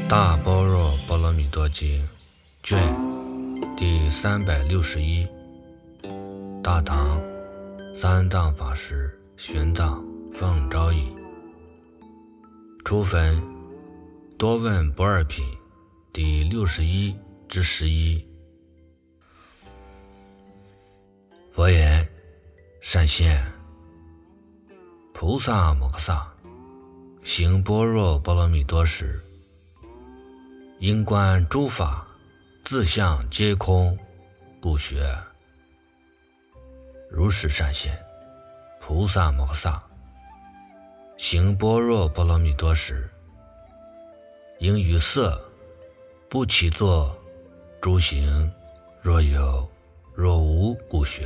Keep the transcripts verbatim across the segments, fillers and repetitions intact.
大般若波罗蜜多经卷第三百六十一，大唐三藏法师玄奘奉诏译，初分多闻不二品第六十一至十一。佛言：善现，菩萨摩诃萨行般若波罗蜜多时，因观诸法自相皆空，故学。如是善现，菩萨摩诃萨行般若波罗蜜多时，因于色不起作诸行，若有若无，故学。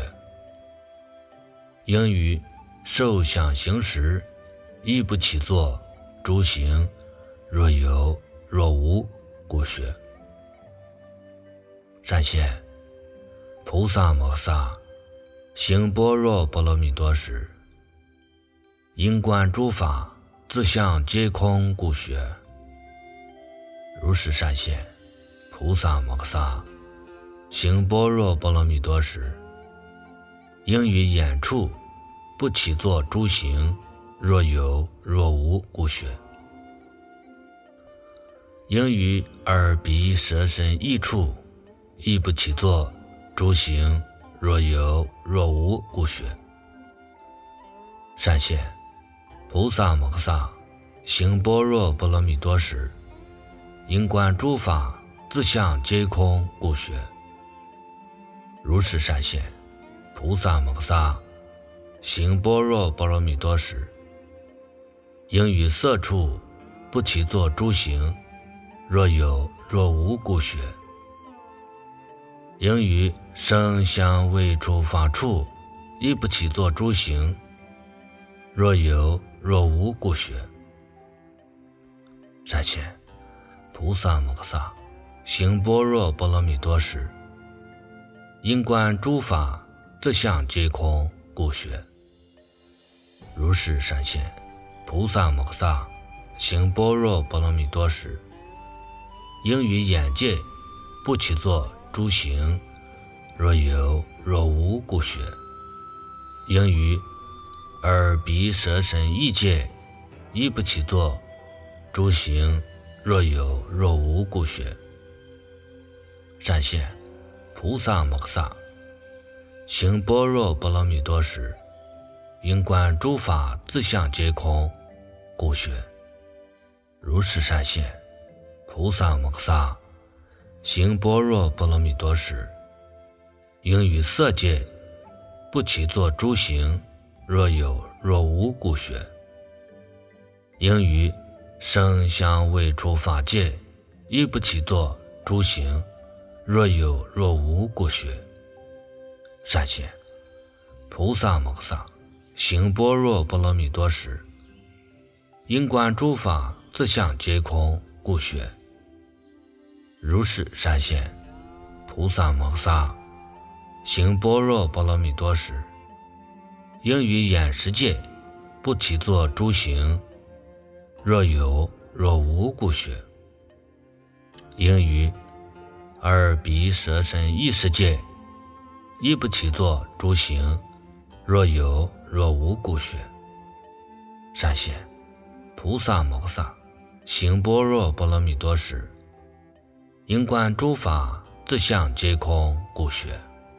因于受想行识亦不起作诸行，若有若无，故学。善现，菩萨摩诃萨行般若波罗蜜多时，因观诸法自相皆空，故学。如是善现，菩萨摩诃萨行般若波罗蜜多时，因于眼处不起作诸行，若有若无，故学。因于耳鼻舌身意处亦不起作诸行，若有若无，故学。善现，菩萨摩诃萨行般若波罗蜜多时，因观诸法自相皆空，故学。如是善现，菩萨摩诃萨行般若波罗蜜多时，因于色处不起作诸行，若有若无，故学。因于声香味触法处亦不起作诸行，若有若无，故学。善现，菩萨摩诃萨行般若波罗蜜多时，因观诸法自相皆空，故学。如是善现，菩萨摩诃萨行般若波罗蜜多时，因于眼界不起作诸行，若有若无，故学。因于耳鼻舌身意界亦不起作诸行，若有若无，故学。善现，菩萨摩诃萨行般若波罗蜜多时，因观诸法自相皆空，故学。如是善现，菩萨摩诃萨行般若波罗蜜多时，因于色界不起作诸行，若有若无，故学。因于声香味触法界亦不起作诸行，若有若无，故学。善现，菩萨摩诃萨行般若波罗蜜多时，因观诸法自相皆空，故学。如是善现，菩萨摩诃萨行般若波罗蜜多时，因于眼识界不起作诸行，若有若无，故学。因于耳鼻舌身意识界亦不起作诸行，若有若无，故学。善现，菩萨摩诃萨行般若波罗蜜多时，因观诸法自相皆空，故学。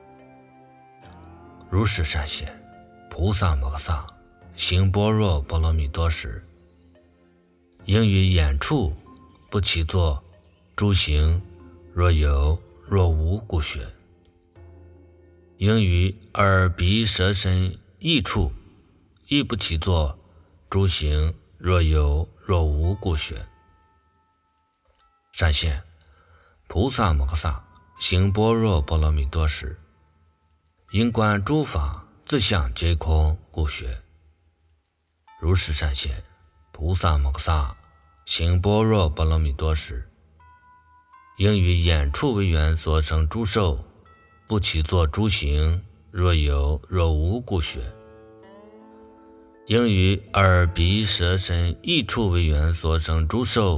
如是善现，菩萨摩诃萨行般若波罗蜜多时，因于眼处不起作诸行，若有若无，故学。因于耳鼻舌身意处亦不起作诸行，若有若无，故学。善现，菩萨摩诃萨行般若波罗蜜多时，因观诸法自相皆空，故学。如是善现，菩萨摩诃萨行般若波罗蜜多时，因于眼处为缘所生诸受不起作诸行，若有若无，故学。因于耳鼻舌身意处为缘所生诸受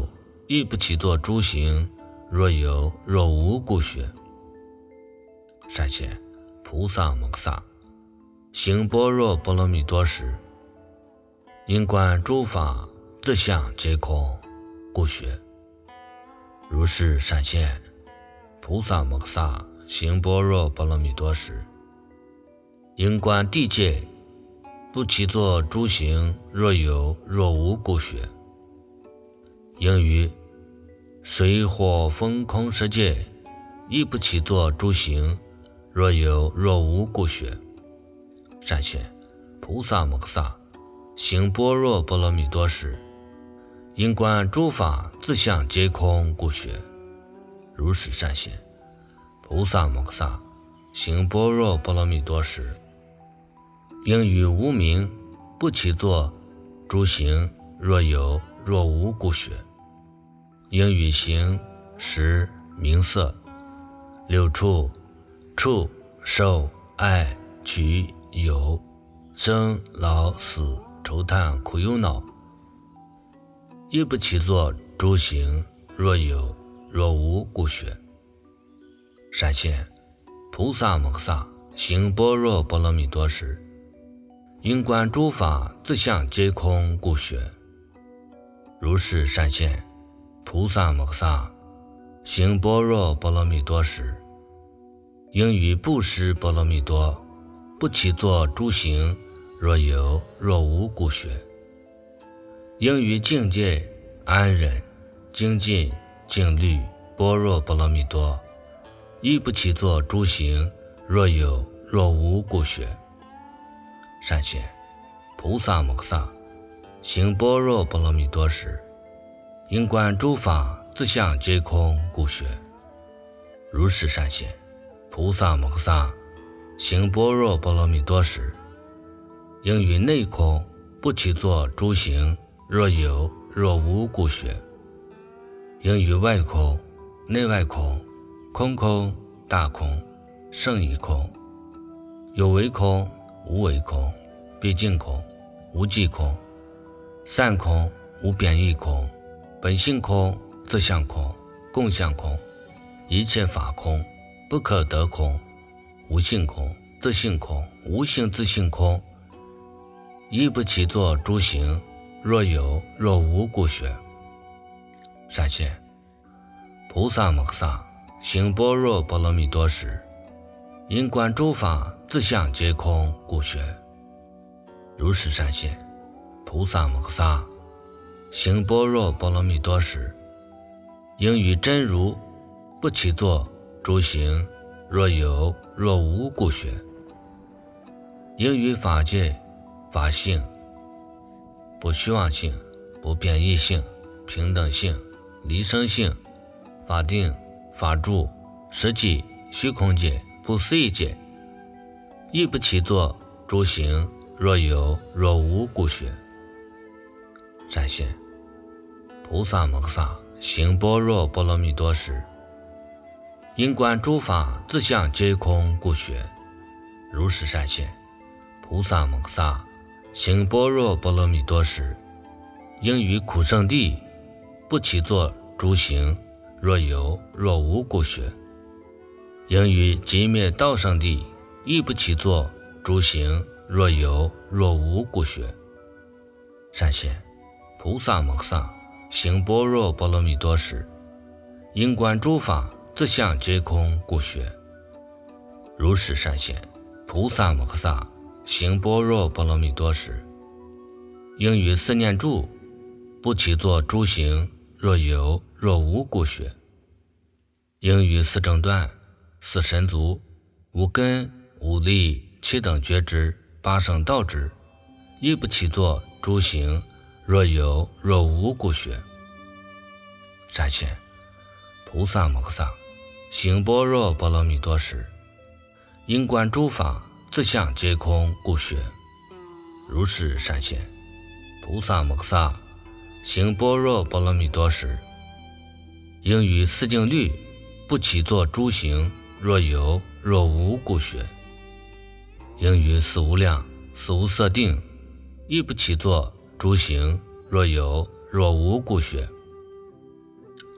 亦不起作诸行，若有若无故学。善现菩萨摩诃萨行般若波罗蜜多时，因观诸法自相皆空，故学。如是善现菩萨摩诃萨行般若波罗蜜多时，因观地界不起作诸行，若有若无故学。应于水火风空世界亦不起作诸行，若有若无故学。善现菩萨摩诃萨行般若波罗蜜多时，因观诸法自相皆空，故学。如是善现菩萨摩诃萨行般若波罗蜜多时，应于无明不起作诸行，若有若无故学。应于行识名色六处触受爱取有生老死愁叹苦忧恼，亦不起作诸行，若有若无故学。善现菩萨摩诃萨行般若波罗蜜多时，因观诸法自相皆空，故学。如是善现菩萨摩诃萨行般若波罗蜜多时，应于布施波罗蜜多不起作诸行，若有若无故学。应于境界安忍精进静虑般若波罗蜜多亦不起作诸行，若有若无故学。善现菩萨摩诃萨行般若波罗蜜多时，因观诸法自相皆空，故学。如是善现菩萨摩诃萨行般若波罗蜜多时，应于内空不起作诸行，若有若无故学。应于外空内外空空空大空胜义空有为空无为空毕竟空无际空散空无变异空本性空自相空共相空一切法空不可得空无性空自性空无性自性空，亦不起作诸行，若有若无故学。善现菩萨摩诃萨行般若波罗蜜多时，因观诸法自相皆空，故学。如是善现菩萨摩诃萨行般若波罗蜜多时，应于真如不起作诸行，若有若无故学。应于法界法性不虚妄性不变异性平等性离生性法定法住实际虚空界不思议界，亦不起作诸行，若有若无故学。善现菩萨摩诃萨行般若波罗蜜多时，因观诸法自相皆空，故学。如是善现菩萨摩诃萨行般若波罗蜜多时，应于苦圣地不起作诸行，若有若无故学。应于极灭道圣地亦不起作诸行，若有若无故学。善现菩萨摩诃萨行般若波罗蜜多时，因观诸法自相皆空，故学。如是善现菩萨摩诃萨行般若波罗蜜多时，应于四念住不起作诸行，若有若无故学。应于四正断四神足无根无力七等觉知八圣道之，亦不起作诸行，若有若无故学。善现菩萨摩诃萨行般若波罗蜜多时，因观诸法自相皆空，故学。如是善现菩萨摩诃萨行般若波罗蜜多时，应于四境律不起作诸行，若有若无故学。应于四无量四无色定亦不起作诸行，若有若无故学。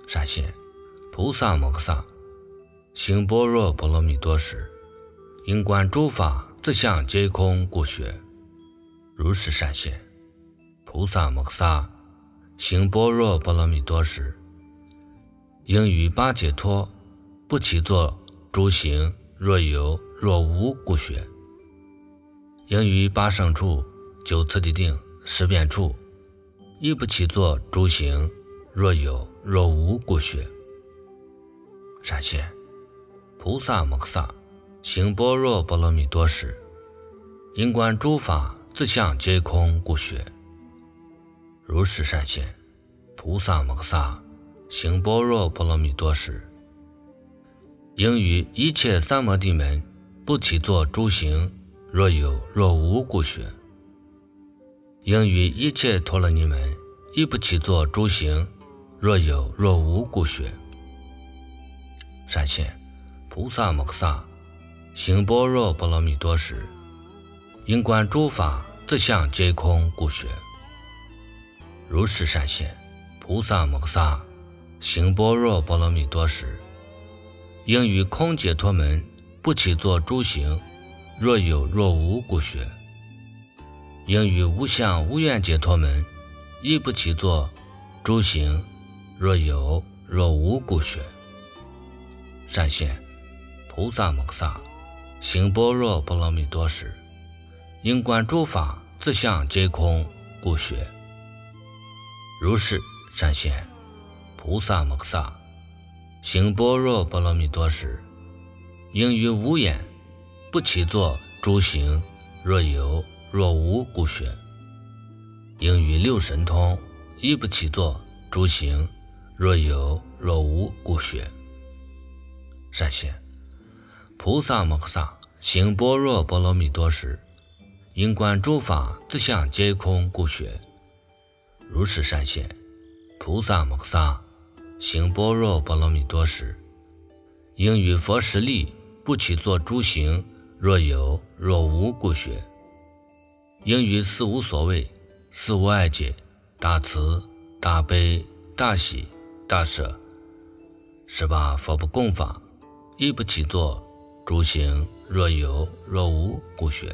闪现菩萨摩诃萨行般若波罗蜜多时，因观诸法自相皆空故学，如是闪现菩萨摩诃萨行般若波罗蜜多时，应于八解脱不起作诸行若有若无故学，应于八胜处九次第定十遍处亦不起作诸行若有若无故学，闪现菩萨摩诃萨行般若波罗蜜多时，因观诸法自相皆空故学，如是闪现菩萨摩诃萨行般若波罗蜜多时，应于一切三摩地门不起作诸行若有若无故学，应于一切陀罗尼门亦不起作诸行若有若无故学，闪现菩萨摩诃萨行般若波罗蜜多时，因观诸法自相皆空故学，如是闪现菩萨摩诃萨行般若波罗蜜多时，应于空解脱门不起作诸行若有若无故学，应于无相无愿解脱门亦不起作诸行若有若无故学，闪现菩萨摩诃萨行般若波罗蜜多时，因观诸法自相皆空故学，如是闪现菩萨摩诃萨行般若波罗蜜多时，应于无眼不起作诸行若有若无故学，应于六神通亦不起作诸行若有若无故学，闪现菩萨摩诃萨行般若波罗蜜多时，因观诸法自相皆空故学，如是闪现菩萨摩诃萨行般若波罗蜜多时，应于佛实力不起作诸行若有若无故学，应于四无所谓四无碍解大慈大悲大喜大舍十八佛不共法亦不起作诸行若有若无故学，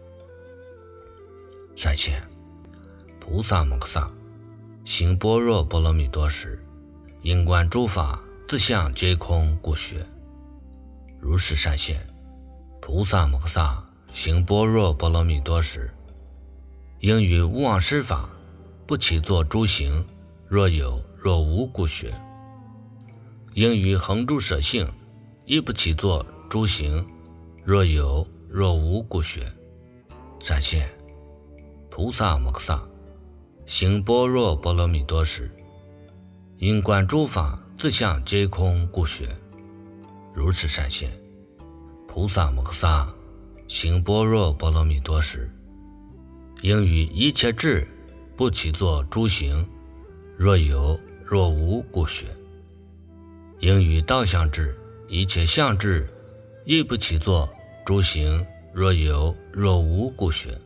闪现菩萨摩诃萨行般若波罗蜜多时，因观诸法自相皆空故学，如是闪现菩萨摩诃萨行般若波罗蜜多时，应于无忘失法不起作诸行若有若无故学，应于恒诸舍性亦不起作诸行若有若无故学，闪现菩萨摩诃萨行般若波罗蜜多时，因观诸法自相皆空故学，如是闪现菩萨摩诃萨行般若波罗蜜多时，应于一切智不起作诸行若有若无故学，应于道相智一切相智亦不起作诸行若有若无故学，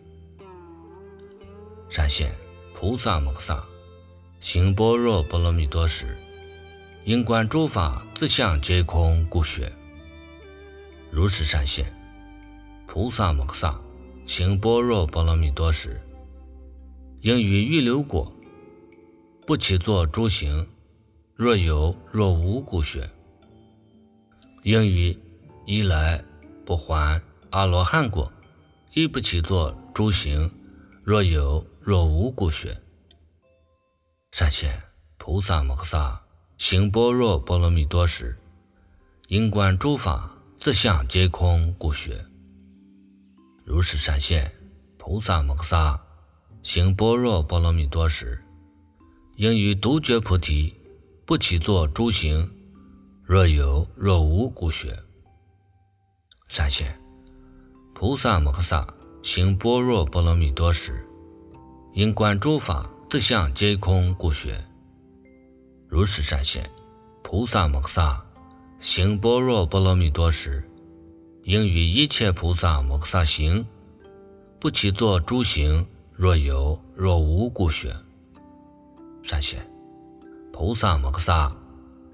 闪现菩萨摩诃萨行般若波罗蜜多时，因观诸法自相皆空故学，如是闪现菩萨摩诃萨行般若波罗蜜多时，应于预流果不起作诸行若有若无故学，应于一来不还阿罗汉果亦不起作诸行若有若无故学，闪现菩萨摩诃萨行般若波罗蜜多时，因观诸法自相皆空故学，如是闪现菩萨摩诃萨行般若波罗蜜多时，应于独觉菩提不起作诸行若有若无故学，闪现菩萨摩诃萨行般若波罗蜜多时，因观诸法自相皆空故学，如是闪现菩萨摩诃萨行般若波罗蜜多时，应于一切菩萨摩诃萨行不起作诸行若有若无故学，闪现菩萨摩诃萨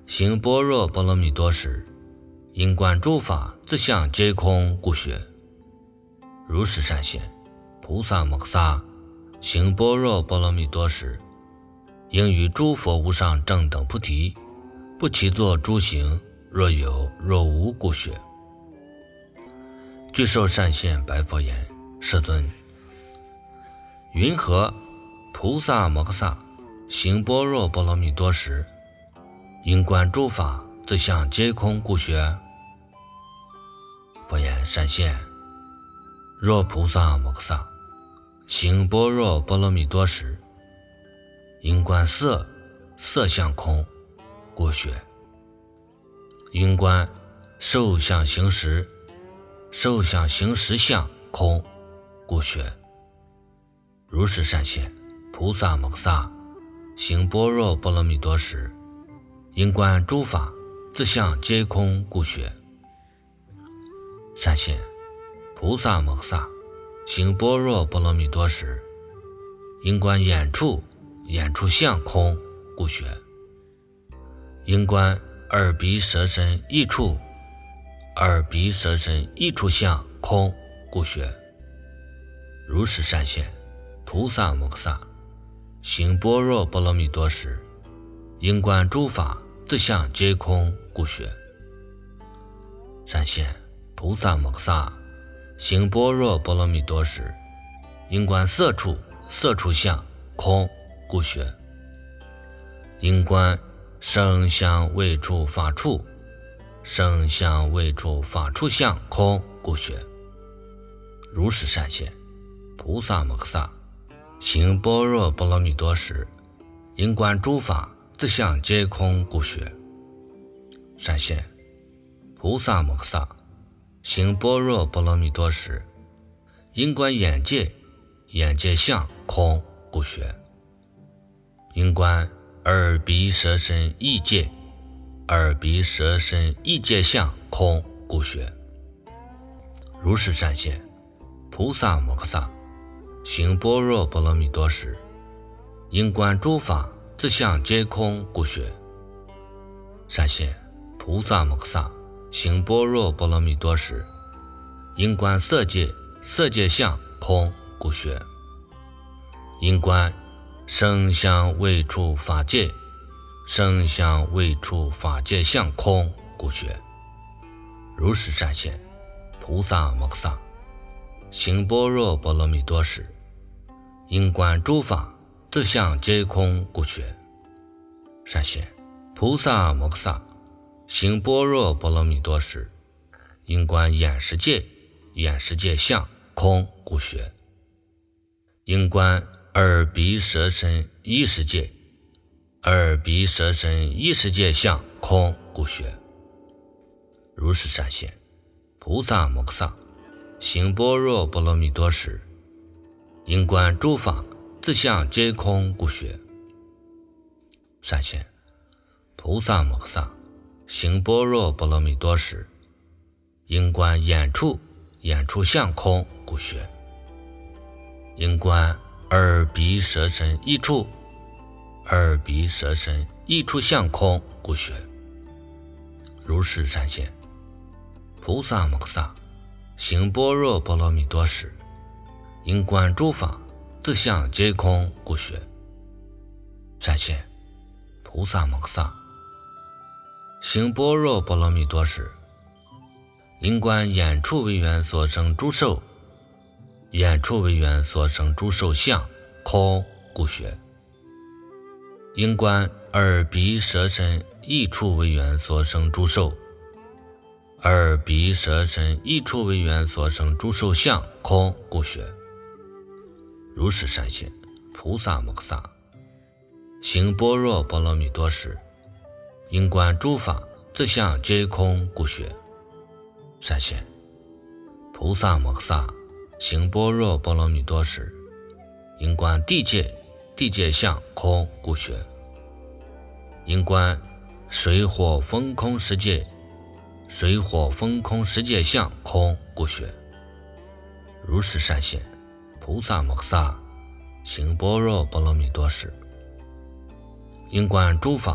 行般若波罗蜜多时，因观诸法自相皆空故学。如是善现，菩萨摩诃萨行般若波罗蜜多时，应于诸佛无上正等菩提，不起作诸行，若有若无故学。具受善现白佛言：世尊，云何菩萨摩诃萨行般若波罗蜜多时，因观诸法自相皆空故学？佛言：善现，若菩萨摩诃萨行般若波罗蜜多时，因观色色相空故学；因观受相行识受相行识相空故学。如是善现，菩萨摩诃萨行般若波罗蜜多时，因观诸法自相皆空故学。善现，菩萨摩诃萨行般若波罗蜜多时，因观眼处眼处相空故学；因观耳鼻舌身意处耳鼻舌身意处相空故学。如是善现，菩萨摩诃萨行般若波罗蜜多时，因观诸法自相皆空故学。善现，菩萨摩诃萨行般若波罗蜜多时，因观色处色处相空故学；因观声香味触法处声香味触法处相空故学。如是善现，菩萨摩诃萨行般若波罗蜜多时，因观诸法自相皆空故学。善现，菩萨摩诃萨行般若波罗蜜多时，因观眼界眼界相空故学；因观耳鼻舌身意界耳鼻舌身意界相空故学。如是善现，菩萨摩诃萨行般若波罗蜜多时，因观诸法自相皆空故学。善现，菩萨摩诃萨行般若波罗蜜多时，因观色界色界相空故学；因观声香味触法界声香味触法界相空故学。如是善现，菩萨摩诃萨行般若波罗蜜多时，因观诸法自相皆空故学。善现，菩萨摩诃萨行般若波罗蜜多时，因观眼识界眼识界相空故学；因观耳鼻舌身意识界耳鼻舌身意识界相空故学。如是善现，菩萨摩诃萨行般若波罗蜜多时，因观诸法自相皆空故学。善现，菩萨摩诃萨行般若波罗蜜多时，因观眼处眼处相空故学；因观耳鼻舌身意处耳鼻舌身意处相空故学。如是善现，菩萨摩诃萨行般若波罗蜜多时，因观诸法自相皆空故学。善现，菩萨摩诃萨行般若波罗蜜多时，因观眼处为缘所生诸受眼处为缘所生诸受相空故学；因观耳鼻舌身意处为缘所生诸受耳鼻舌身意处为缘所生诸受相空故学。如是善现，菩萨摩诃萨行般若波罗蜜多时，因观诸法自相皆空故学。善现，菩萨摩诃萨行般若波罗蜜多时，因观地界地界相空故学；因观水火风空十界水火风空十界相空故学。如是善现，菩萨摩诃萨行般若波罗蜜多时，因观诸法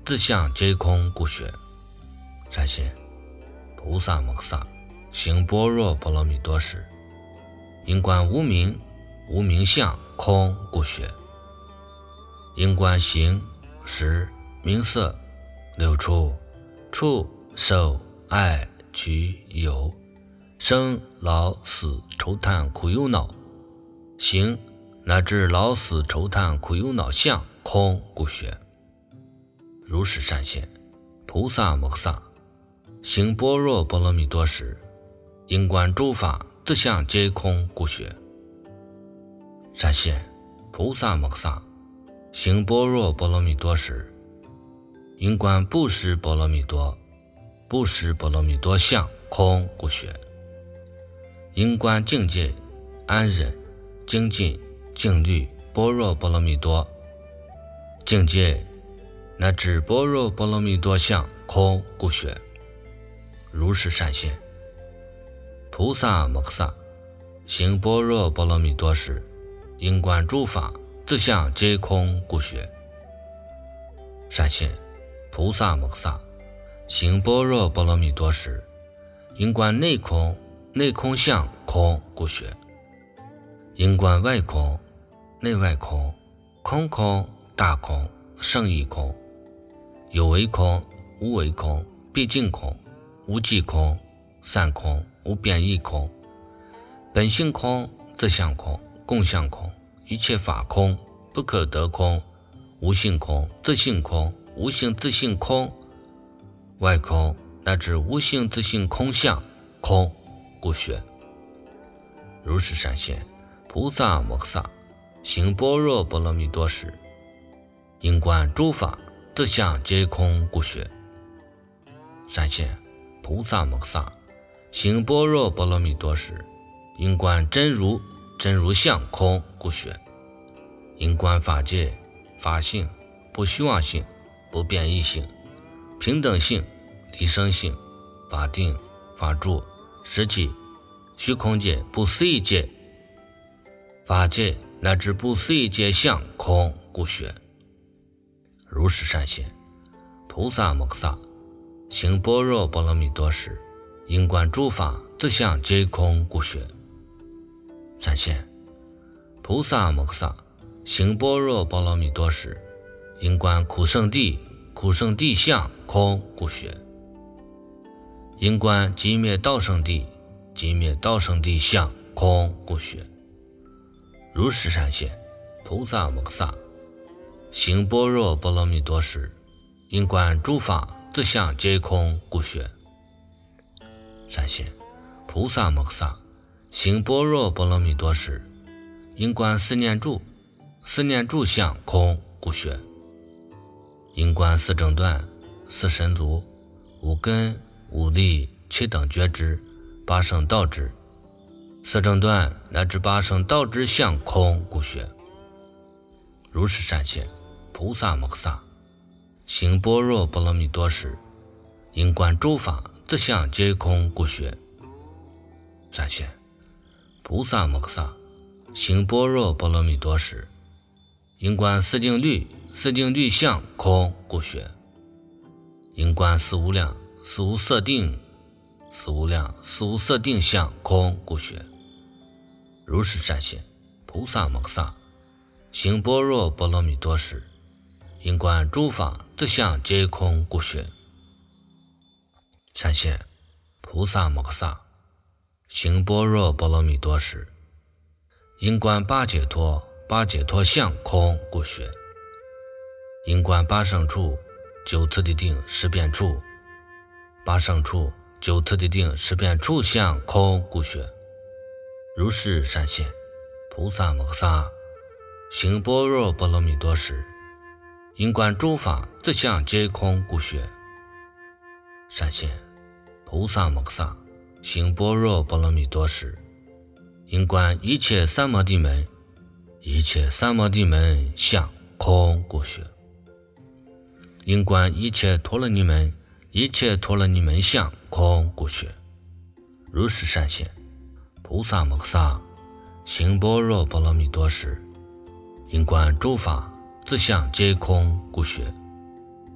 自相皆空故学。善信菩萨摩诃萨行般若波罗蜜多时，因观无明无明相空故学。因观形识名色六处触受爱取有生老死愁叹苦忧恼，行乃至老死愁叹苦忧恼相空故学。如是善现菩萨摩诃萨行般若波罗蜜多时，因观诸法自相皆空故学。善现菩萨摩诃萨行般若波罗蜜多时，因观布施波罗蜜多布施波罗蜜多相空故学。因观境界安忍精进静虑般若波罗蜜多境界乃至般若波罗蜜多相空故学。如是善现菩萨摩诃萨行般若波罗蜜多时，因观诸法自相皆空故学。善现菩萨摩诃萨行般若波罗蜜多时，因观内空内空相空故学。因观外空内外空空空大空胜义空有为空无为空毕竟空无际空散空无变异空本性空自相空共相空一切法空不可得空无性空自性空无性自性空外空乃至无性自性空相空故学。如是善现菩萨摩诃萨行般若波罗蜜多时，因观诸法自相皆空故学。善现菩萨摩诃萨行般若波罗蜜多时，因观真如真如相空故学。因观法界法性不虚妄性不变异性平等性离生性法定法住实际虚空界不思议界法界乃至不思议界相空故学。如是善现菩萨摩诃萨行般若波罗蜜多时，因观诸法自相皆空故学。善现菩萨摩诃萨行般若波罗蜜多时，因观苦圣地苦圣地相空故学。因观寂灭道圣地寂灭道圣地相空故学。如是善现菩萨摩诃萨行般若波罗蜜多时，因观诸法自相皆空故学。善现菩萨摩诃萨行般若波罗蜜多时，因观四念住四念住相空故学。因观四正断四神足五根五力七等觉知八圣道知四正断乃至八圣道知相空故学。如是善现菩萨摩诃萨行般若波罗蜜多时，因观诸法自相皆空故学。善现菩萨摩诃萨行般若波罗蜜多时，因观四净律四净律相空故学。因观四无量四无色定四无量四无色定相空故学。如是善现菩萨摩诃萨行般若波罗蜜多时，因观诸法自相皆空故学。善现菩萨摩诃萨行般若波罗蜜多时，因观八解脱八解脱相空故学。因观八胜处九次第定十变处八胜处九次第定十变处相空故学。如是善现菩萨摩诃萨行般若波罗蜜多时，因观诸法自相皆空故学。善现菩萨摩诃萨行般若波罗蜜多时，因观一切三摩地门一切三摩地门相空故学。因观一切陀罗尼门一切陀罗尼门相空故学。如是善现菩萨摩诃萨行般若波罗蜜多时，因观诸法自相皆空故学。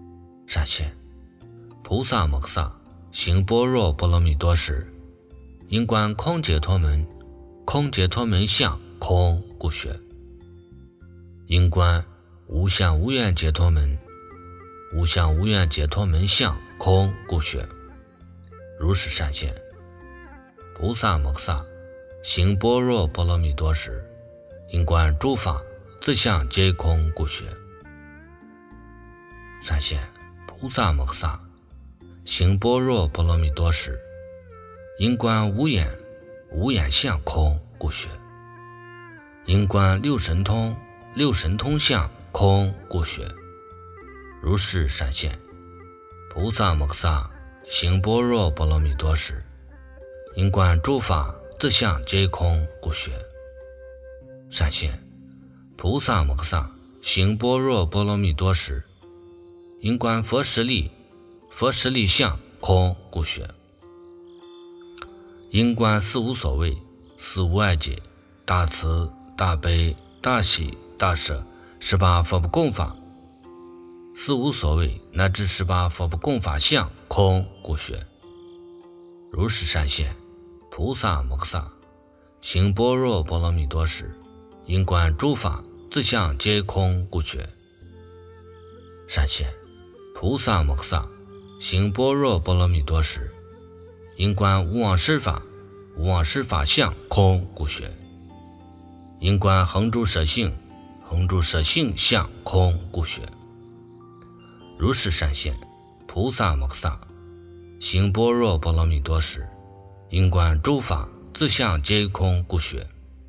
闪现菩萨摩诃萨行般若波罗蜜多时，应观空解脱门，空解脱门相空故学；应观无相无愿解脱门，无相无愿解脱门相空故学。如是闪现菩萨摩诃萨行般若波罗蜜多时，应观诸法自相皆空故学。闪现菩萨摩诃萨行般若波罗蜜多时，应观无眼无眼相空故学。应观六神通六神通相空故学。如是闪现菩萨摩诃萨行般若波罗蜜多时，应观诸法自相皆空故学。闪现菩萨摩诃萨行般若波罗蜜多时，应观佛实力佛实力相空故学。应观四无所谓四无碍解大慈大悲大喜大舍十八佛不共法，四无所谓乃至十八佛不共法相空故学。如是闪现菩萨摩诃萨行般若波罗蜜多时，应观诸法自相皆空故学。闪现菩萨摩诃萨行般若波罗蜜多时，应观无妄施法无妄施法相空故学。应观恒住舍性恒住舍性相空故学。如是闪现菩萨摩诃萨行般若波罗蜜多时，应观诸法自相皆空故学。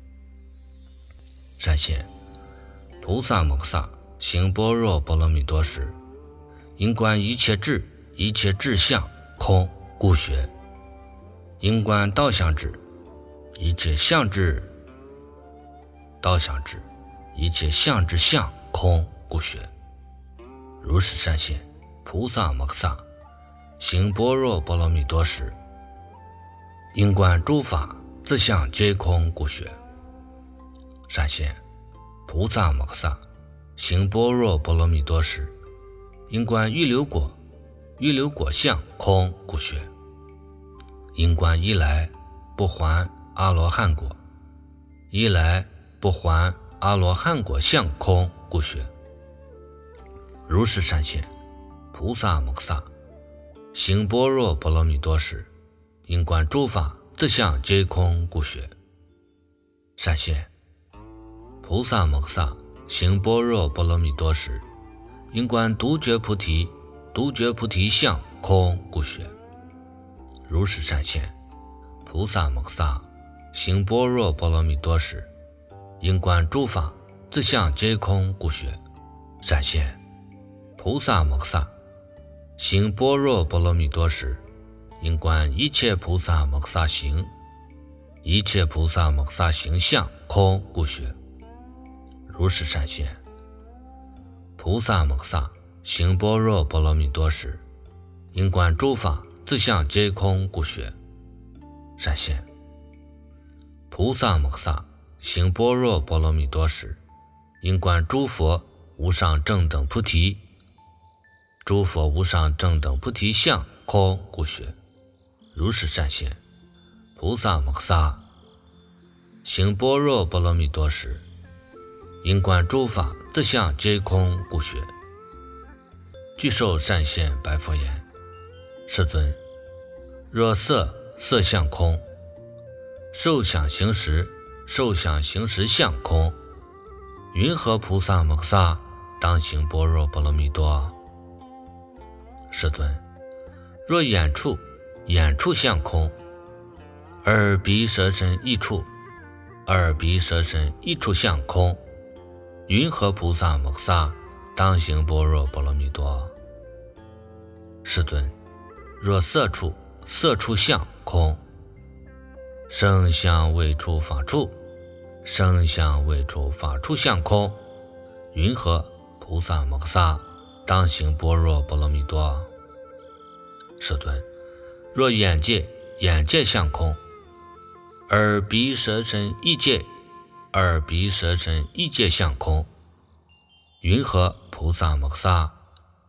闪现菩萨摩诃萨行般若波罗蜜多时，应观一切智一切智相空故学。应观道相智一切相智道相智一切相智相空故学。如是闪现菩萨摩诃萨行般若波罗蜜多时，应观诸法自相皆空故学。闪现菩萨摩诃萨行般若波罗蜜多时，应观预流果预流果相空故学。应观一来不还阿罗汉果一来不还阿罗汉果相空故学。如是闪现菩萨摩诃萨行般若波罗蜜多时，应观诸法自相皆空故学。闪现菩萨摩诃萨行般若波罗蜜多时，应观独觉菩提独觉菩提相空故学。如是闪现菩萨摩诃萨行般若波罗蜜多时，应观诸法自相皆空故学。闪现菩萨摩诃萨行般若波罗蜜多时，应观一切菩萨摩诃萨行一切菩萨摩诃萨行相空故学。如是闪现菩萨摩诃萨行般若波罗蜜多时，应观诸法自相皆空故学。闪现菩萨摩诃萨行般若波罗蜜多时，应观诸佛无上正等菩提诸佛无上正等菩提相空故学。如是闪现菩萨摩诃萨行般若波罗蜜多时，应观诸法自相皆空故学。具受善现白佛言：世尊，若色色相空，受想行识受想行识相空，云何菩萨摩诃萨当行般若波罗蜜多？世尊，若眼处眼处相空，耳鼻舌身意处耳鼻舌身意处相空，云何菩萨摩诃萨当行般若波罗蜜多？世尊，若色处色处相空，声香味触法处声香味触法处相空，云何菩萨摩诃萨当行般若波罗蜜多？世尊，若眼界眼界相空，耳鼻舌身意界耳鼻舌身意界相空，云何菩萨摩诃萨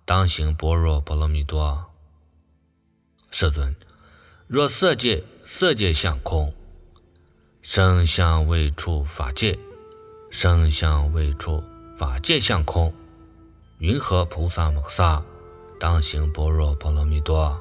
当行般若波罗蜜多。世尊，若色界色界相空，声相未处法界，声相未处法界相空，云何菩萨摩诃萨当行般若波罗蜜多？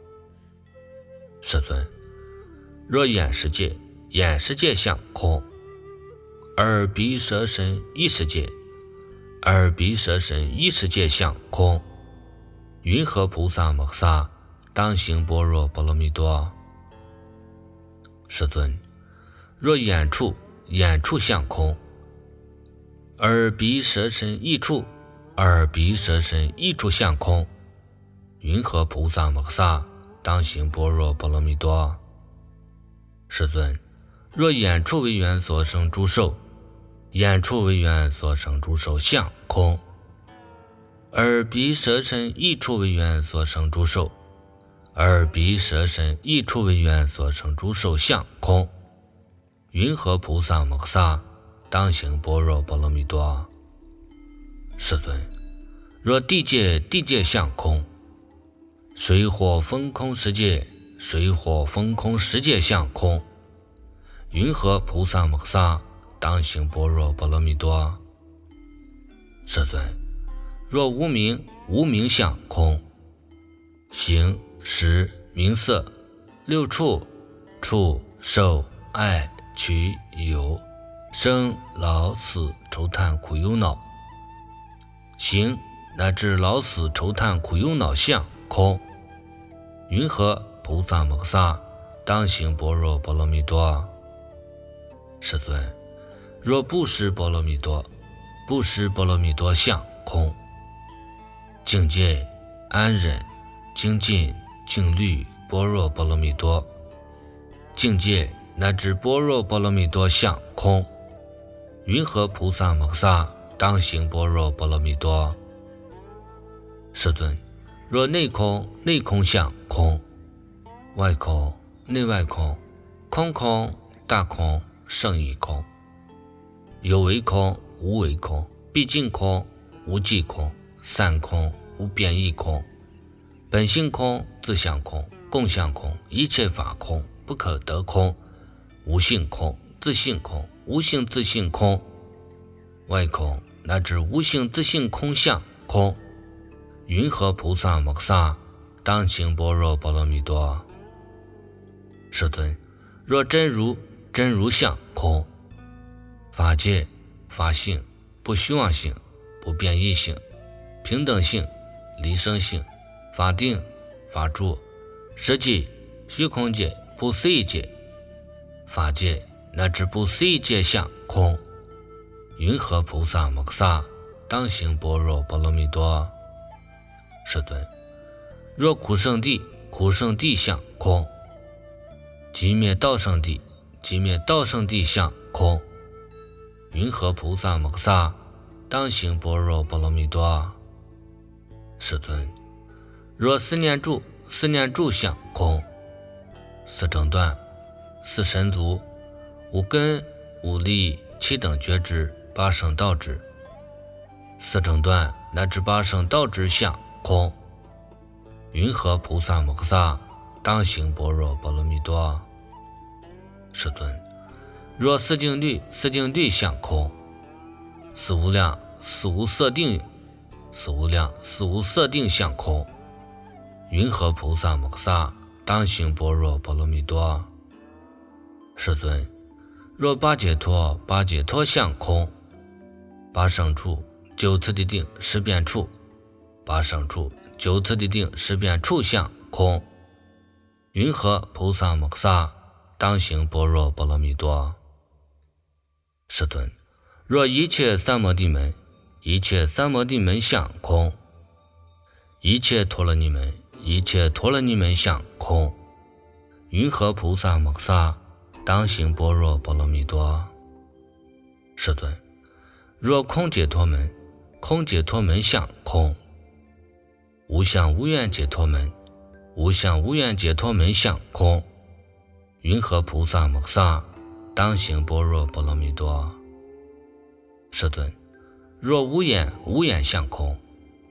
世尊，若眼识界眼识界相空，耳鼻舌身意识界耳鼻舌身意识界相空，云何菩萨摩诃萨当行般若波罗蜜多？世尊，若眼处眼处相空，耳鼻舌身意处耳鼻舌身意处相空，云何菩萨摩诃萨当行般若波罗蜜多？世尊，若眼处为缘所生诸受眼处为缘所生诸受相空，耳鼻舌身意处为缘所生诸受耳鼻舌身意处为缘所生诸受相空，云何菩萨摩诃萨当行般若波罗蜜多？世尊，若地界地界相空，水火风空十界水火风空十界相空，云何菩萨摩诃萨当行般若波罗蜜多？世尊，若无明无明相空，形识名色六处触受爱取有生老死愁叹苦忧恼，形乃至老死愁叹苦忧恼相空，云何菩萨摩诃萨当行般若波罗蜜多？世尊，若布施波罗蜜多布施波罗蜜多相空，境界安忍精进静虑般若波罗蜜多境界乃至般若波罗蜜多相空，云何菩萨摩诃萨当行般若波罗蜜多？世尊，若内空内空相空，外空内外空，空空大空胜义空，有为空无为空，毕竟空无际空，散空无变异空，本性空自相空，共相空，一切法空，不可得空，无性空自性空，无性自性空，外空乃至无性自性空相空，云何菩萨摩诃萨当行般若波罗蜜多？世尊，若真如真如相空，法界法性不虚妄性不变异性平等性离生性法定法住实际虚空界不思议界法界乃至不思议界相空，云何菩萨摩诃萨当行般若波罗蜜多？世尊，若苦圣地苦圣地相空，即灭道圣地即灭道圣地相空，云何菩萨摩诃萨当行般若波罗蜜多？世尊，若四念住四念住相空，四正断四神足五根五力七等觉知八圣道支四正断乃至八圣道支相空，云何菩萨摩诃萨当行般若波罗蜜多？世尊，若四境律四境律相空，四无量四无色定四无量四无色定相空，云何菩萨摩诃萨当行般若波罗蜜多？世尊，若八解脱八解脱相空，八胜处九次第定十变处八胜处九次第定十变处相空，云何菩萨摩诃萨当行般若波罗蜜多？世尊，若一切三摩地门一切三摩地门相空，一切陀罗尼门一切陀罗尼门相空，云何菩萨摩诃萨当行般若波罗蜜多？世尊，若空解脱门空解脱门相空，无相无愿解脱门无相无愿解脱门相空，云何菩萨摩诃萨当行般若波罗蜜多？世尊，若无眼无眼相空，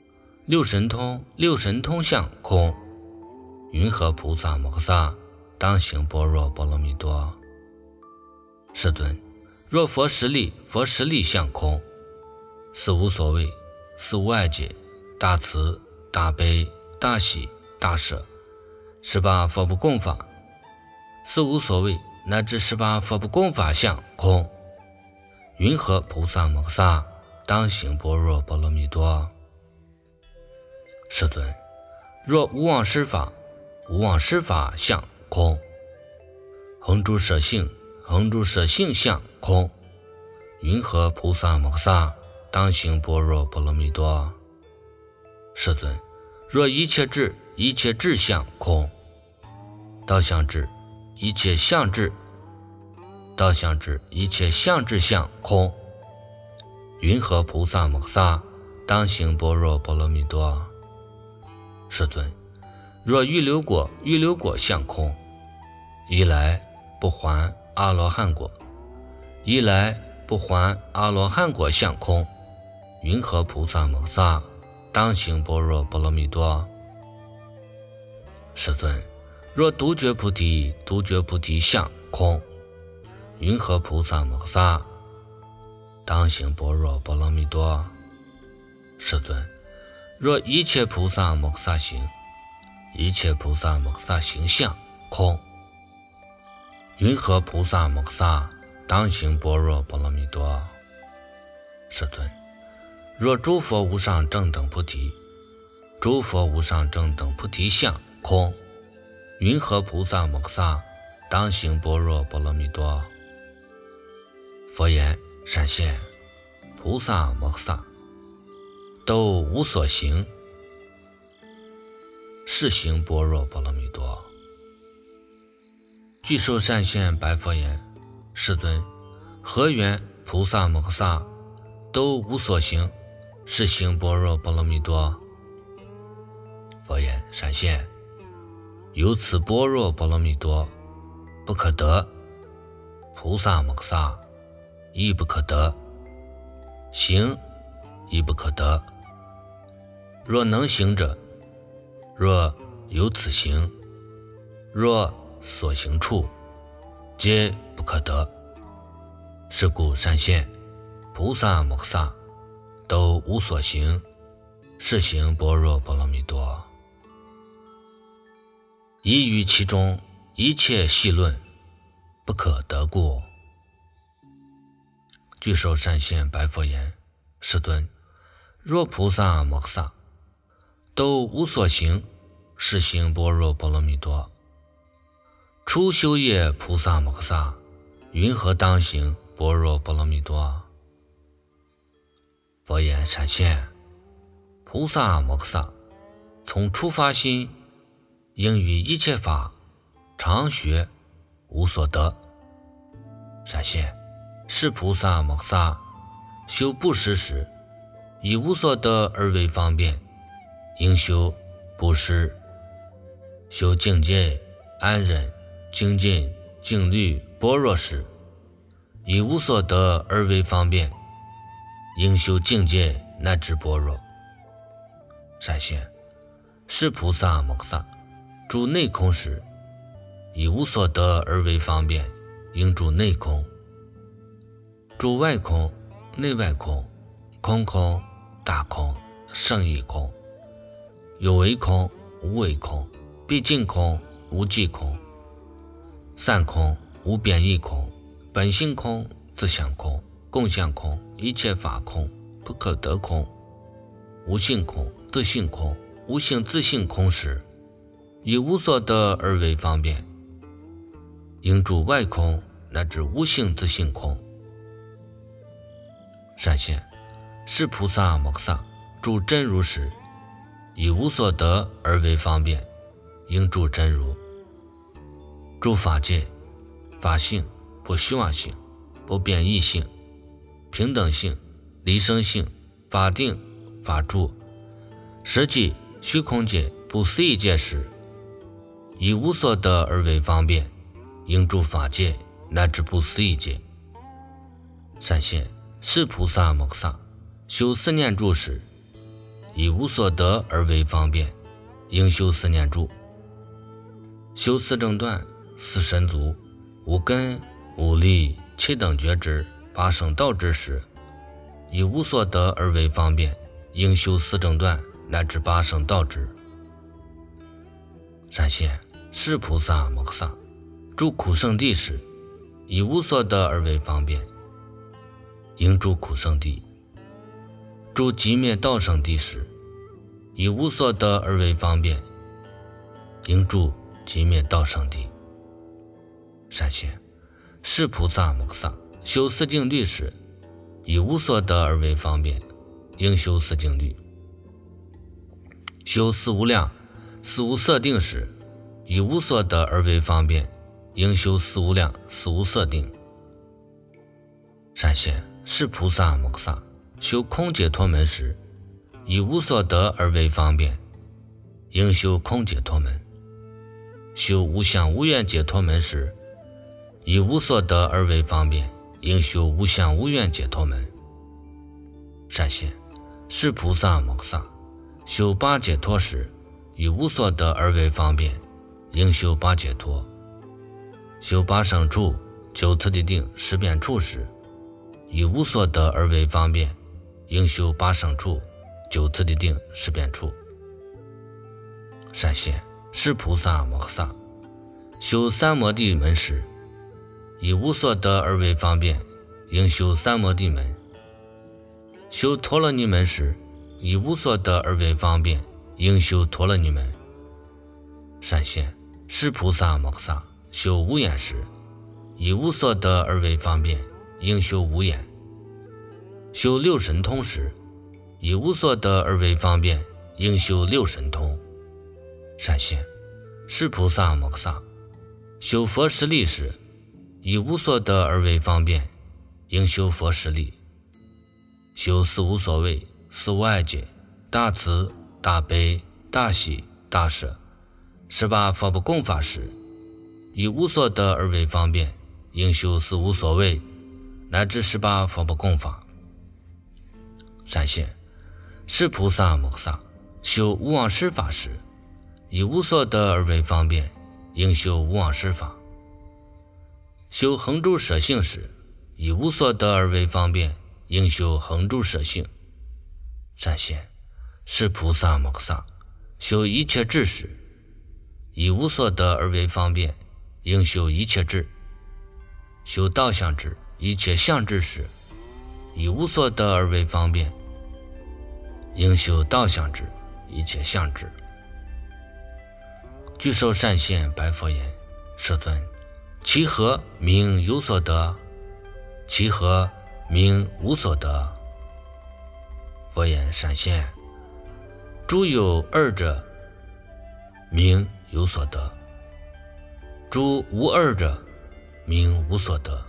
六神通，六神通相空，云何菩萨摩诃萨当行般若波罗蜜多？世尊，若佛实力，佛实力相空，是无所谓，是无碍解，大慈大悲大喜大舍，十八佛不共法，是无所谓，乃至十八佛不共法相空，云何菩萨摩诃萨当行般若波罗蜜多？世尊，若无妄施法，无妄施法相空，恒诸舍性，恒诸舍性相空，云何菩萨摩诃萨当行般若波罗蜜多？世尊，若一切智，一切智相空，道相智，一切相智，道相智，一切相智相空，云何菩萨摩诃萨当行般若波罗蜜多？世尊，若预流果，预流果相空，一来不还阿罗汉果，一来不还阿罗汉果相空，云何菩萨摩诃萨当行般若波罗蜜多？世尊，若独觉菩提，独觉菩提相空，云何菩萨摩诃萨当行般若波罗蜜多？世尊，若一切菩萨摩诃萨行，一切菩萨摩诃萨行相空，云何菩萨摩诃萨当行般若波罗蜜多？世尊，若诸佛无上正等菩提，诸佛无上正等菩提相空，云何菩萨摩诃萨当行般若波罗蜜多？佛言：闪现，菩萨摩诃萨都无所行，是行般若波罗蜜多。具寿善现白佛言：世尊，何缘菩萨摩诃萨都无所行，是行般若波罗蜜多？佛言：闪现，由此般若波罗蜜多不可得，菩萨摩诃萨亦不可得，行亦不可得。若能行者，若有此行，若所行处，皆不可得。是故闪现，菩萨摩诃萨都无所行，是行般若波罗蜜多。宜于其中一切细论，不可得故。具寿善现白佛言：世尊，若菩萨摩诃萨都无所行，是行般若波罗蜜多。初修业菩萨摩诃萨云何当行般若波罗蜜多？佛言：闪现，菩萨摩诃萨从初发心，应于一切法常学，无所得。闪现，是菩萨摩诃萨修布施时，以无所得而为方便，应修布施；修境界安忍精进静虑般若时，以无所得而为方便，应修境界乃至般若。闪现，是菩萨摩诃萨住内空时，以无所得而为方便，应住内空；住外空、内外空、空空、大空、胜义空，有为空、无为空，毕竟空、无际空，散空、无变异空，本性空、自相空、共相空，一切法空、不可得空，无性空、自性空、无性自性空时，以无所得而为方便，应住外空乃至无性自性空。闪现，是菩萨摩诃萨住真如时，以无所得而为方便，应住真如。住法界、法性、不虚妄性、不变异性、平等性、离生性、法定、法住、实际、虚空界、不思议界时，以无所得而为方便，应住法界乃至不思议界。闪现，是菩萨摩诃萨修四念住时， 以无所得而为方便，应修四念住。修四正断，四神足，五根五力七等觉知，八圣道之时，以无所得而为方便，应修四正断乃至八圣道之。善现，是菩萨摩诃萨住苦圣地时，以无所得而为方便，应住苦圣地；住寂灭道圣地时，以无所得而为方便，应住寂灭道圣地。善现，是菩萨摩诃萨修四静虑时，以无所得而为方便，应修四静虑；修四无量四无色定时，以无所得而为方便，应修四无量四无色定。善现，是菩萨摩诃萨修空解脱门时，以无所得而为方便，应修空解脱门；修无相无愿解脱门时，以无所得而为方便，应修无相无愿解脱门。善现，是菩萨摩诃萨修八解脱时，以无所得而为方便，应修八解脱；修八胜处九次第定十遍处时，以无所得而为方便，应修八胜处九次第定十遍处。善现，是菩萨摩诃萨修三摩地门时，以无所得而为方便，应修三摩地门；修陀罗尼门时，以无所得而为方便，应修陀罗尼门。善现，是菩萨摩诃萨修无眼时，以无所得而为方便，应修无眼；修六神通时，以无所得而为方便，应修六神通。善现，是菩萨摩诃萨修佛实力时，以无所得而为方便，应修佛实力；修四无所谓四无碍解大慈大悲大喜大舍十八佛不共法时，以无所得而为方便，应修四无所谓乃至十八佛不共法。善现，是菩萨摩诃萨修无妄施法时，以无所得而为方便，应修无妄施法；修恒住舍性时，以无所得而为方便，应修恒住舍性。善现，是菩萨摩诃萨修一切智时，以无所得而为方便，应修一切智；修道相智一切相智时，以无所得而为方便，应修道相智一切相智。具受善现白佛言：世尊，其何名有所得？其何名无所得？佛言：善现，诸有二者，名有所得；诸无二者，名无所得。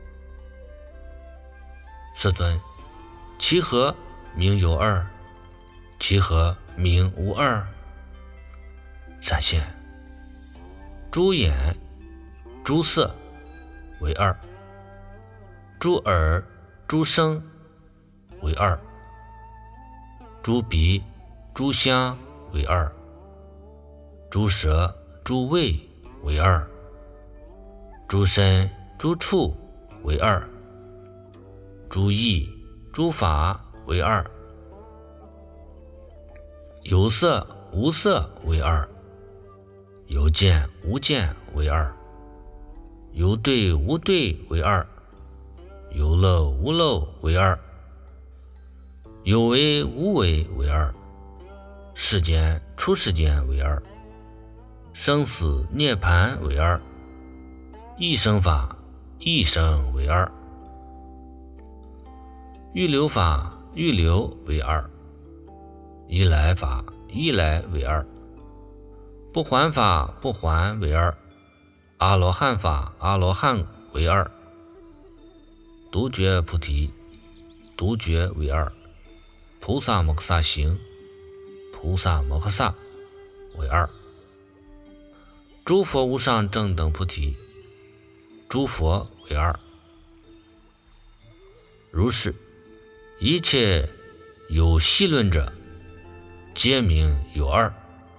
世尊，其何名有二？其何名无二？善现，诸眼诸色为二，诸耳诸声为二，诸鼻诸香为二，诸舌诸味为二，诸身诸处为二，诸意诸法为二，有色无色为二，有见无见为二，有对无对为二，有漏无漏为二，有为无为为二，世间出世间为二，生死涅槃为二，一生法一生为二，预流法预流为二，一来法一来为二，不还法不还为二，阿罗汉法阿罗汉为二，独觉菩提独觉为二，菩萨摩诃萨行菩萨摩诃萨为二，诸佛无上正等菩提诸佛为二。如是一切有细论者， 皆名有二。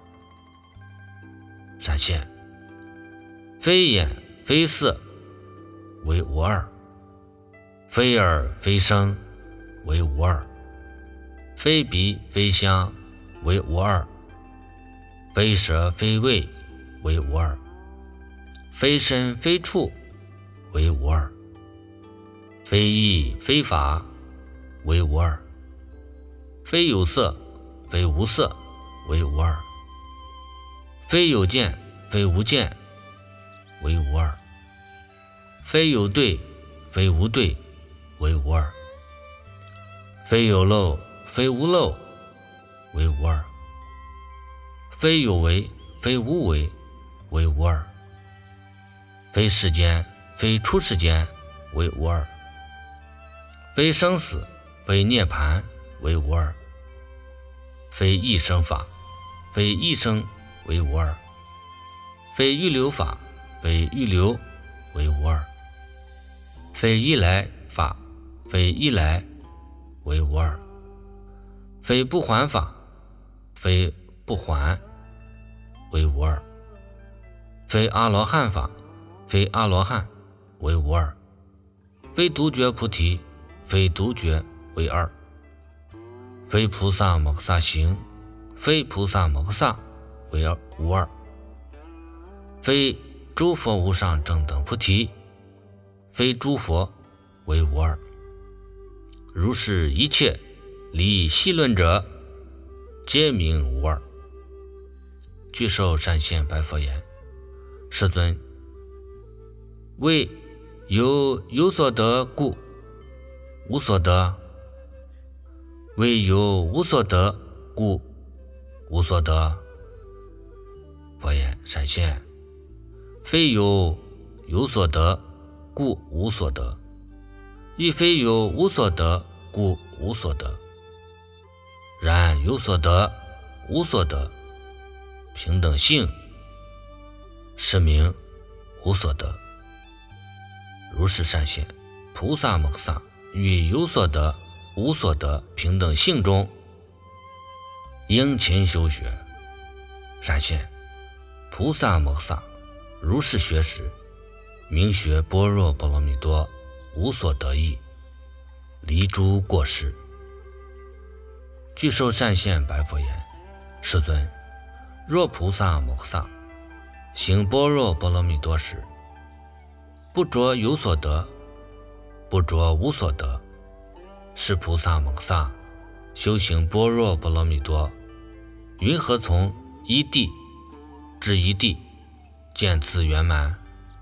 闪现：非眼非色为无二，非耳非声为无二，非鼻非香为无二，非舌非味为无二，非身非处为无二，非义非法为无二，非有色非无色为无二，非有见非无见为无二，非有对非无对为无二，非有漏非无漏为无二，非有为非无为为无二，非世间非出世间为无二，非生死非涅槃为无二，非一生法非一生为无二，非预流法非预流为无二，非一来法非一来为无二，非不还法非不还为无二，非阿罗汉法非阿罗汉为无二，非独觉菩提非独觉为二，非菩萨摩诃萨行非菩萨摩诃萨为二无二，非诸佛无上正等菩提非诸佛为无二。如是一切离细论者，皆名无二。具受善现白佛言：世尊，为有有所得故无所得，为有无所得故无所得。佛言：善现，非有有所得故无所得，亦非有无所得故无所得。然有所得无所得，平等性是名无所得。如是善现，菩萨摩诃萨于有所得无所得平等性中，应勤修学。善现，菩萨摩诃萨如是学时，明学般若波罗蜜多无所得意，离诸过失。具受善现白佛言：世尊，若菩萨摩诃萨行般若波罗蜜多时，不着有所得不着无所得，是菩萨摩诃萨修行般若波罗蜜多，云何从一地至一地见此圆满？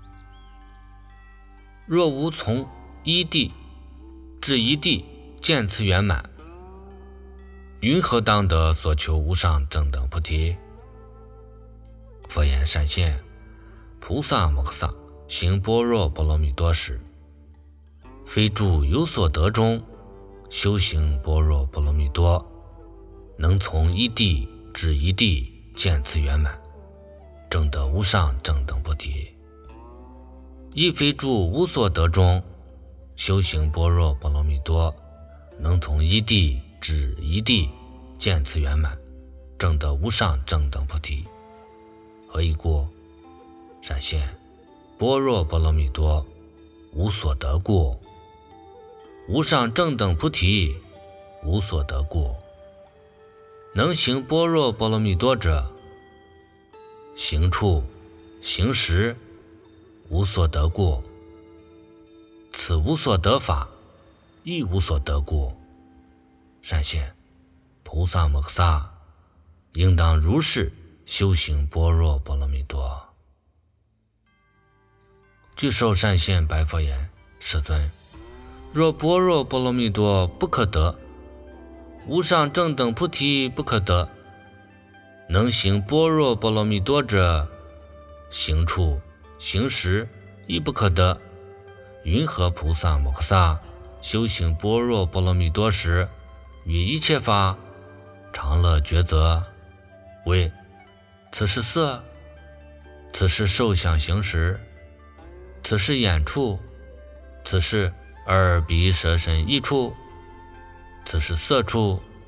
若无从一地至一地见此圆满，云何当得所求无上正等菩提？佛言：善现，菩萨摩诃萨行般若波罗蜜多时，非住有所得中修行般若波罗蜜多，能从一地至一地见此圆满，证得无上正等菩提；亦非住无所得中修行般若波罗蜜多，能从一地至一地见此圆满，证得无上正等菩提。何以故？善现，般若波罗蜜多无所得故，无上正等菩提无所得故。能行般若波罗蜜多者，行处行识无所得故，此无所得法亦无所得故。善现，菩萨摩诃萨应当如是修行般若波罗蜜多。具受善现白佛言：世尊，若般若波罗蜜多不可得，无上正等菩提不可得，能行般若波罗蜜多者，行处行识亦不可得。云何菩萨摩诃萨修行般若波罗蜜多时，于一切法常乐抉择，为此是色，此是受想行识，此是眼处，此是耳鼻舌身意处，此是色处，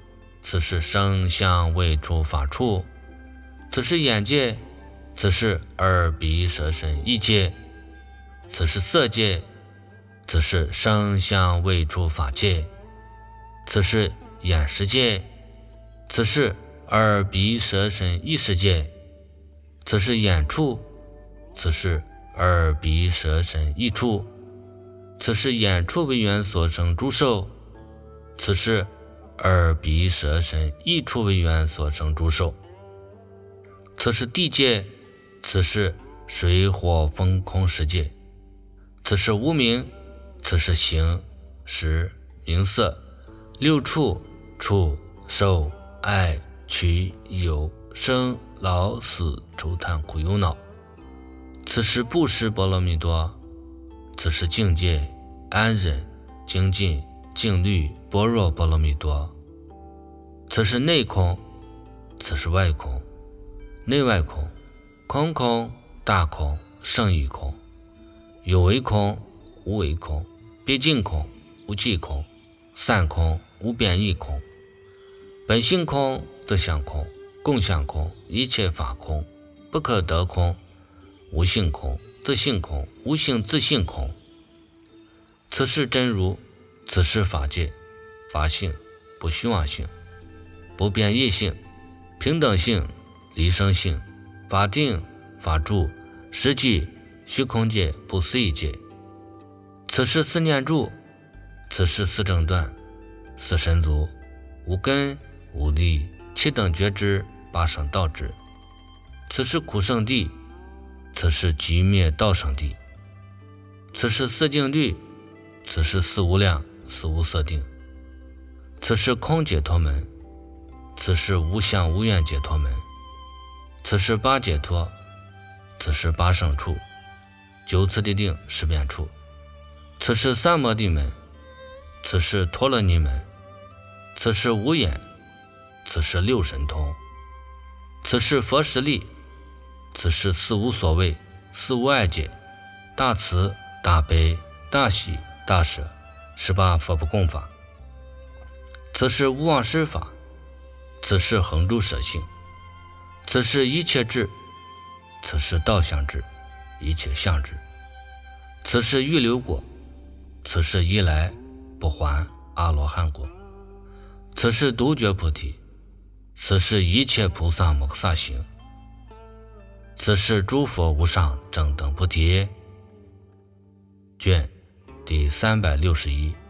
此是声相味触法处，此是眼界，此是耳鼻舌身意界，此是色界，此是声相味触法界，此是眼识界，此是耳鼻舌身意识界，此是眼处，此是耳鼻舌身意处，此是眼处为缘所生诸受，此是耳鼻舌身意处为缘所生诸受，此是地界，此是水火风空世界，此是无明，此是形识名色六处触受爱取有生老死愁叹苦忧恼，此是布施波罗蜜多，此是境界安忍精进静虑般若波罗蜜多，此是内空，此是外空，内外空，空空大空胜义空，有为空无为空，毕竟空无际空，散空无变异空，本性空自相空，共相空一切法空，不可得空，无性空自性空，无性自性空，此是真如，此是法界，法性不虚妄性，不变异性，平等性离生性，法定法住实际虚空界不思议界，此是四念住，此是四正断，四神足，无根无力七等觉知八圣道智，此是苦圣地，此是寂灭道圣地，此是四静虑，此是四无量四无色定，此是空解脱门，此是无相无愿解脱门，此是八解脱，此是八圣处，九次地定十变处，此是三摩地门，此是陀罗尼门，此是无眼，此是六神通，此是佛实力，此是四无所谓四无碍界，大慈大悲大喜大舍十八佛不共法，此是无妄施法，此是恒住舍性，此是一切智，此是道相智一切相智，此是预流果，此是一来不还阿罗汉果，此是独觉菩提，此是一切菩萨摩诃萨行，此是诸佛无上正等菩提。卷第三百六十一。